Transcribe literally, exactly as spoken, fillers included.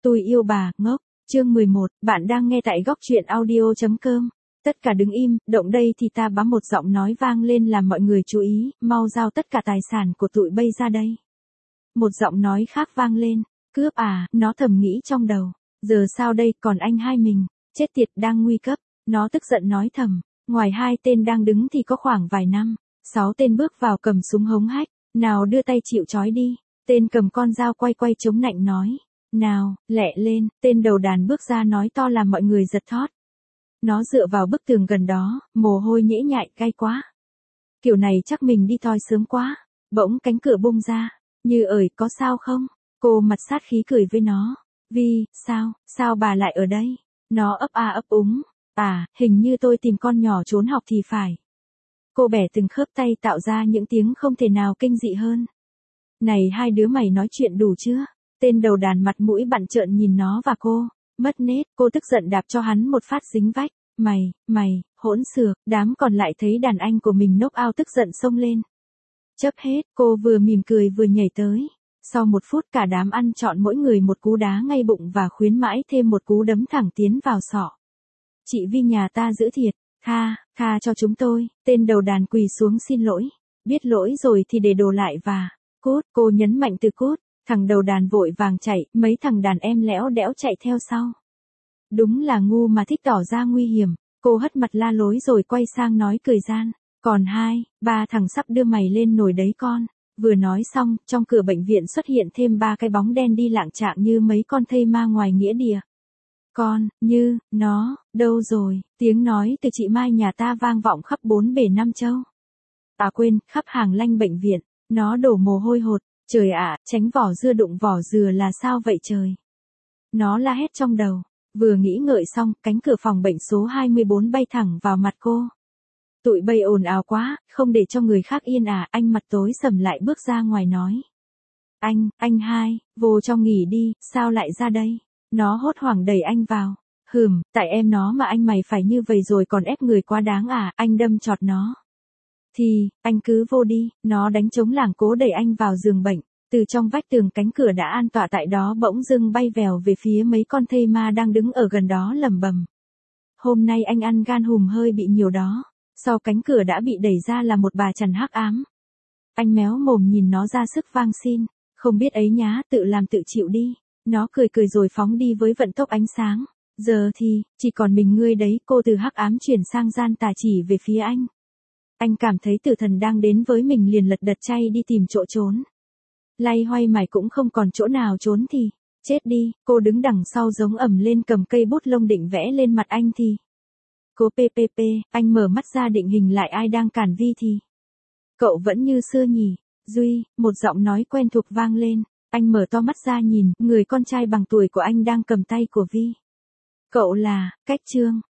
Tôi yêu bà, ngốc. Chương mười một, bạn đang nghe tại góc truyện audio chấm com. Tất cả đứng im, động đây thì ta bám một giọng nói vang lên làm mọi người chú ý, mau giao tất cả tài sản của tụi bây ra đây. Một giọng nói khác vang lên, cướp à, nó thầm nghĩ trong đầu. Giờ sao đây, còn anh hai mình, chết tiệt đang nguy cấp, nó tức giận nói thầm, ngoài hai tên đang đứng thì có khoảng vài năm, sáu tên bước vào cầm súng hống hách, nào đưa tay chịu trói đi, tên cầm con dao quay quay chống nạnh nói. Nào, lẹ lên, tên đầu đàn bước ra nói to làm mọi người giật thót. Nó dựa vào bức tường gần đó, mồ hôi nhễ nhại cay quá. Kiểu này chắc mình đi toi sớm quá. Bỗng cánh cửa bung ra. Như ơi, có sao không? Cô mặt sát khí cười với nó. Vi, sao, sao bà lại ở đây? Nó ấp a ấp úng. À, hình như tôi tìm con nhỏ trốn học thì phải. Cô bẻ từng khớp tay tạo ra những tiếng không thể nào kinh dị hơn. Này hai đứa mày nói chuyện đủ chưa? Tên đầu đàn mặt mũi bặn trợn nhìn nó và cô, mất nết, cô tức giận đạp cho hắn một phát dính vách, mày, mày, hỗn xược, đám còn lại thấy đàn anh của mình knock out tức giận xông lên. Chấp hết, cô vừa mỉm cười vừa nhảy tới, sau một phút cả đám ăn trọn mỗi người một cú đá ngay bụng và khuyến mãi thêm một cú đấm thẳng tiến vào sọ. Chị Vi nhà ta giữ thiệt, tha, tha cho chúng tôi, tên đầu đàn quỳ xuống xin lỗi, biết lỗi rồi thì để đồ lại và, cút, cô nhấn mạnh từ cút. Thằng đầu đàn vội vàng chạy, mấy thằng đàn em lẽo đẽo chạy theo sau. Đúng là ngu mà thích tỏ ra nguy hiểm, cô hất mặt la lối rồi quay sang nói cười gian. Còn hai, ba thằng sắp đưa mày lên nồi đấy con. Vừa nói xong, trong cửa bệnh viện xuất hiện thêm ba cái bóng đen đi lạng trạng như mấy con thây ma ngoài nghĩa địa. Con, Như, nó, đâu rồi, tiếng nói từ chị Mai nhà ta vang vọng khắp bốn bể năm châu. À quên, khắp hàng lanh bệnh viện, nó đổ mồ hôi hột. Trời ạ, tránh vỏ dưa đụng vỏ dừa là sao vậy trời? Nó la hét trong đầu, vừa nghĩ ngợi xong, cánh cửa phòng bệnh số hai mươi bốn bay thẳng vào mặt cô. Tụi bay ồn ào quá, không để cho người khác yên à, anh mặt tối sầm lại bước ra ngoài nói. Anh, anh hai, vô trong nghỉ đi, sao lại ra đây? Nó hốt hoảng đẩy anh vào. Hừm, tại em nó mà anh mày phải như vậy rồi còn ép người quá đáng à, anh đâm chọt nó. Thì, anh cứ vô đi, nó đánh trống lảng cố đẩy anh vào giường bệnh, từ trong vách tường cánh cửa đã an tọa tại đó bỗng dưng bay vèo về phía mấy con thây ma đang đứng ở gần đó lẩm bẩm. Hôm nay anh ăn gan hùm hơi bị nhiều đó, sau cánh cửa đã bị đẩy ra là một bà chằn hắc ám. Anh méo mồm nhìn nó ra sức vang xin, không biết ấy nhá, tự làm tự chịu đi, nó cười cười rồi phóng đi với vận tốc ánh sáng. Giờ thì, chỉ còn mình ngươi đấy, cô từ hắc ám chuyển sang gian tà chỉ về phía anh. Anh cảm thấy tử thần đang đến với mình liền lật đật chay đi tìm chỗ trốn. Lay hoay mải cũng không còn chỗ nào trốn thì, chết đi, cô đứng đằng sau giống ẩm lên cầm cây bút lông định vẽ lên mặt anh thì. Cô ppp, anh mở mắt ra định hình lại ai đang cản Vi thì. Cậu vẫn như xưa nhỉ, Duy, một giọng nói quen thuộc vang lên, anh mở to mắt ra nhìn, người con trai bằng tuổi của anh đang cầm tay của Vi. Cậu là, Cách Trương,